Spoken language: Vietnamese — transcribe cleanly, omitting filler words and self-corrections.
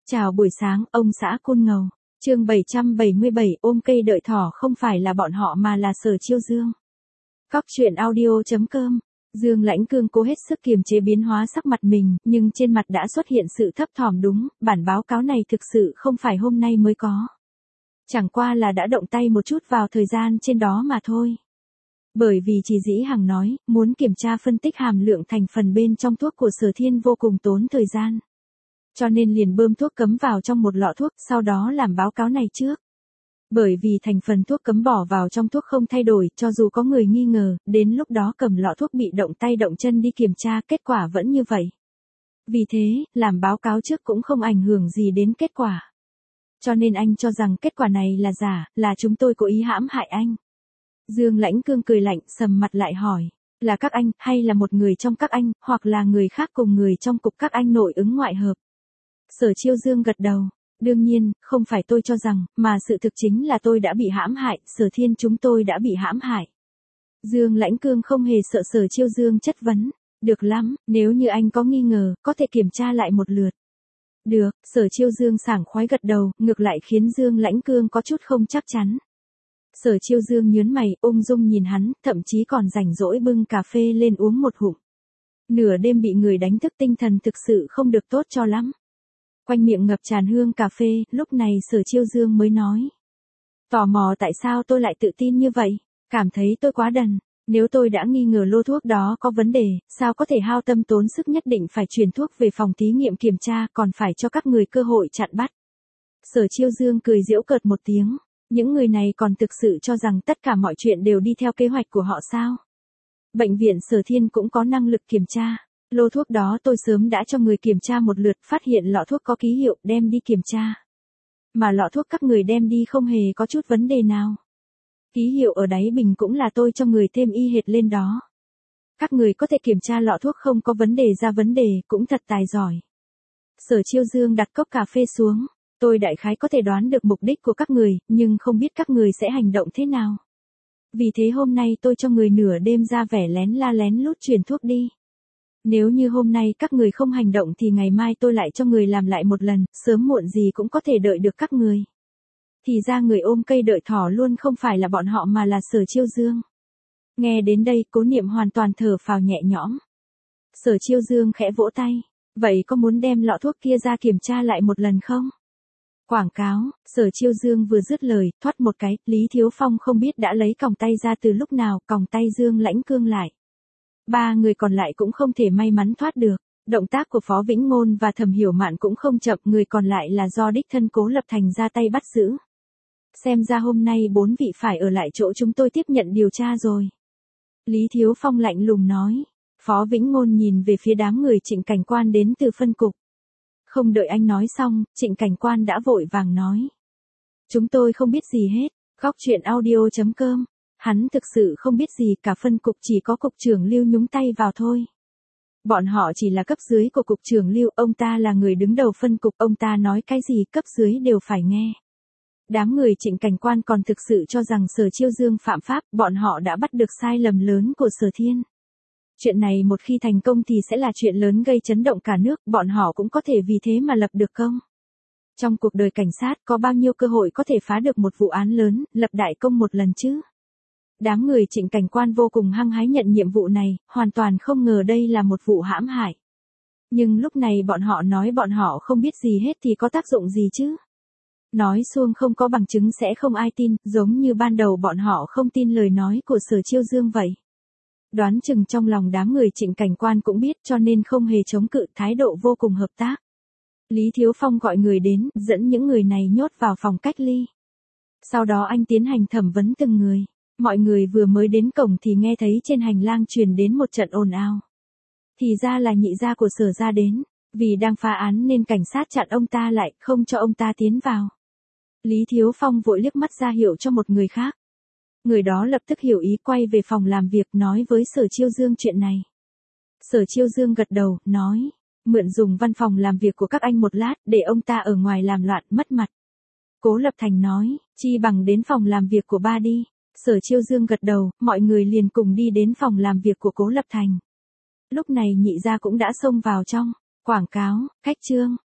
Chào buổi sáng, ông xã Côn Ngầu. Chương 777, ôm cây đợi thỏ không phải là bọn họ mà là Sở Chiêu Dương. Cóc truyện audio.com. Dương Lãnh Cương cố hết sức kiềm chế biến hóa sắc mặt mình, nhưng trên mặt đã xuất hiện sự thấp thỏm đúng, bản báo cáo này thực sự không phải hôm nay mới có. Chẳng qua là đã động tay một chút vào thời gian trên đó mà thôi. Bởi vì chỉ Dĩ Hằng nói, muốn kiểm tra phân tích hàm lượng thành phần bên trong thuốc của Sở Thiên vô cùng tốn thời gian. Cho nên liền bơm thuốc cấm vào trong một lọ thuốc, sau đó làm báo cáo này trước. Bởi vì thành phần thuốc cấm bỏ vào trong thuốc không thay đổi, cho dù có người nghi ngờ, đến lúc đó cầm lọ thuốc bị động tay động chân đi kiểm tra, kết quả vẫn như vậy. Vì thế, làm báo cáo trước cũng không ảnh hưởng gì đến kết quả. Cho nên anh cho rằng kết quả này là giả, là chúng tôi cố ý hãm hại anh. Dương Lãnh Cương cười lạnh, sầm mặt lại hỏi, là các anh, hay là một người trong các anh, hoặc là người khác cùng người trong cục các anh nội ứng ngoại hợp? Sở Chiêu Dương gật đầu, đương nhiên, không phải tôi cho rằng, mà sự thực chính là tôi đã bị hãm hại, Sở Thiên chúng tôi đã bị hãm hại. Dương Lãnh Cương không hề sợ Sở Chiêu Dương chất vấn, được lắm, nếu như anh có nghi ngờ, có thể kiểm tra lại một lượt. Được, Sở Chiêu Dương sảng khoái gật đầu, ngược lại khiến Dương Lãnh Cương có chút không chắc chắn. Sở Chiêu Dương nhướng mày, ung dung nhìn hắn, thậm chí còn rảnh rỗi bưng cà phê lên uống một hụm. Nửa đêm bị người đánh thức tinh thần thực sự không được tốt cho lắm. Quanh miệng ngập tràn hương cà phê, lúc này Sở Chiêu Dương mới nói. Tò mò tại sao tôi lại tự tin như vậy, cảm thấy tôi quá đần. Nếu tôi đã nghi ngờ lô thuốc đó có vấn đề, sao có thể hao tâm tốn sức nhất định phải chuyển thuốc về phòng thí nghiệm kiểm tra, còn phải cho các người cơ hội chặn bắt. Sở Chiêu Dương cười giễu cợt một tiếng. Những người này còn thực sự cho rằng tất cả mọi chuyện đều đi theo kế hoạch của họ sao? Bệnh viện Sở Thiên cũng có năng lực kiểm tra. Lô thuốc đó tôi sớm đã cho người kiểm tra một lượt, phát hiện lọ thuốc có ký hiệu, đem đi kiểm tra. Mà lọ thuốc các người đem đi không hề có chút vấn đề nào. Ký hiệu ở đáy bình cũng là tôi cho người thêm y hệt lên đó. Các người có thể kiểm tra lọ thuốc không có vấn đề ra vấn đề, cũng thật tài giỏi. Sở Chiêu Dương đặt cốc cà phê xuống. Tôi đại khái có thể đoán được mục đích của các người, nhưng không biết các người sẽ hành động thế nào. Vì thế hôm nay tôi cho người nửa đêm ra vẻ lén la lén lút truyền thuốc đi. Nếu như hôm nay các người không hành động thì ngày mai tôi lại cho người làm lại một lần, sớm muộn gì cũng có thể đợi được các người. Thì ra người ôm cây đợi thỏ luôn không phải là bọn họ mà là Sở Chiêu Dương. Nghe đến đây, Cố Niệm hoàn toàn thở phào nhẹ nhõm. Sở Chiêu Dương khẽ vỗ tay. Vậy có muốn đem lọ thuốc kia ra kiểm tra lại một lần không? Quảng cáo, Sở Chiêu Dương vừa dứt lời, thoát một cái, Lý Thiếu Phong không biết đã lấy còng tay ra từ lúc nào, còng tay Dương Lãnh Cương lại. Ba người còn lại cũng không thể may mắn thoát được, động tác của Phó Vĩnh Ngôn và Thẩm Hiểu Mạn cũng không chậm, người còn lại là do đích thân Cố Lập Thành ra tay bắt giữ. Xem ra hôm nay 4 vị phải ở lại chỗ chúng tôi tiếp nhận điều tra rồi. Lý Thiếu Phong lạnh lùng nói. Phó Vĩnh Ngôn nhìn về phía đám người Trịnh Cảnh Quan đến từ phân cục. Không đợi anh nói xong, Trịnh Cảnh Quan đã vội vàng nói. Chúng tôi không biết gì hết, Cóc truyện audio.com. Hắn thực sự không biết gì, cả phân cục chỉ có cục trưởng Lưu nhúng tay vào thôi. Bọn họ chỉ là cấp dưới của cục trưởng Lưu, ông ta là người đứng đầu phân cục, ông ta nói cái gì cấp dưới đều phải nghe. Đám người Trịnh Cảnh Quan còn thực sự cho rằng Sở Chiêu Dương phạm pháp, bọn họ đã bắt được sai lầm lớn của Sở Thiên. Chuyện này một khi thành công thì sẽ là chuyện lớn gây chấn động cả nước, bọn họ cũng có thể vì thế mà lập được công. Trong cuộc đời cảnh sát có bao nhiêu cơ hội có thể phá được một vụ án lớn, lập đại công một lần chứ? Đám người Trịnh Cảnh Quan vô cùng hăng hái nhận nhiệm vụ này, hoàn toàn không ngờ đây là một vụ hãm hại. Nhưng lúc này bọn họ nói bọn họ không biết gì hết thì có tác dụng gì chứ? Nói suông không có bằng chứng sẽ không ai tin, giống như ban đầu bọn họ không tin lời nói của Sở Chiêu Dương vậy. Đoán chừng trong lòng đám người Trịnh Cảnh Quan cũng biết, cho nên không hề chống cự, thái độ vô cùng hợp tác. Lý Thiếu Phong gọi người đến, dẫn những người này nhốt vào phòng cách ly. Sau đó anh tiến hành thẩm vấn từng người. Mọi người vừa mới đến cổng thì nghe thấy trên hành lang truyền đến một trận ồn ào. Thì ra là nhị gia của Sở gia đến, vì đang phá án nên cảnh sát chặn ông ta lại, không cho ông ta tiến vào. Lý Thiếu Phong vội liếc mắt ra hiệu cho một người khác. Người đó lập tức hiểu ý, quay về phòng làm việc nói với Sở Chiêu Dương chuyện này. Sở Chiêu Dương gật đầu, nói, mượn dùng văn phòng làm việc của các anh một lát, để ông ta ở ngoài làm loạn, mất mặt. Cố Lập Thành nói, chi bằng đến phòng làm việc của ba đi. Sở Chiêu Dương gật đầu, mọi người liền cùng đi đến phòng làm việc của Cố Lập Thành. Lúc này nhị gia cũng đã xông vào trong. Quảng cáo, khách trương,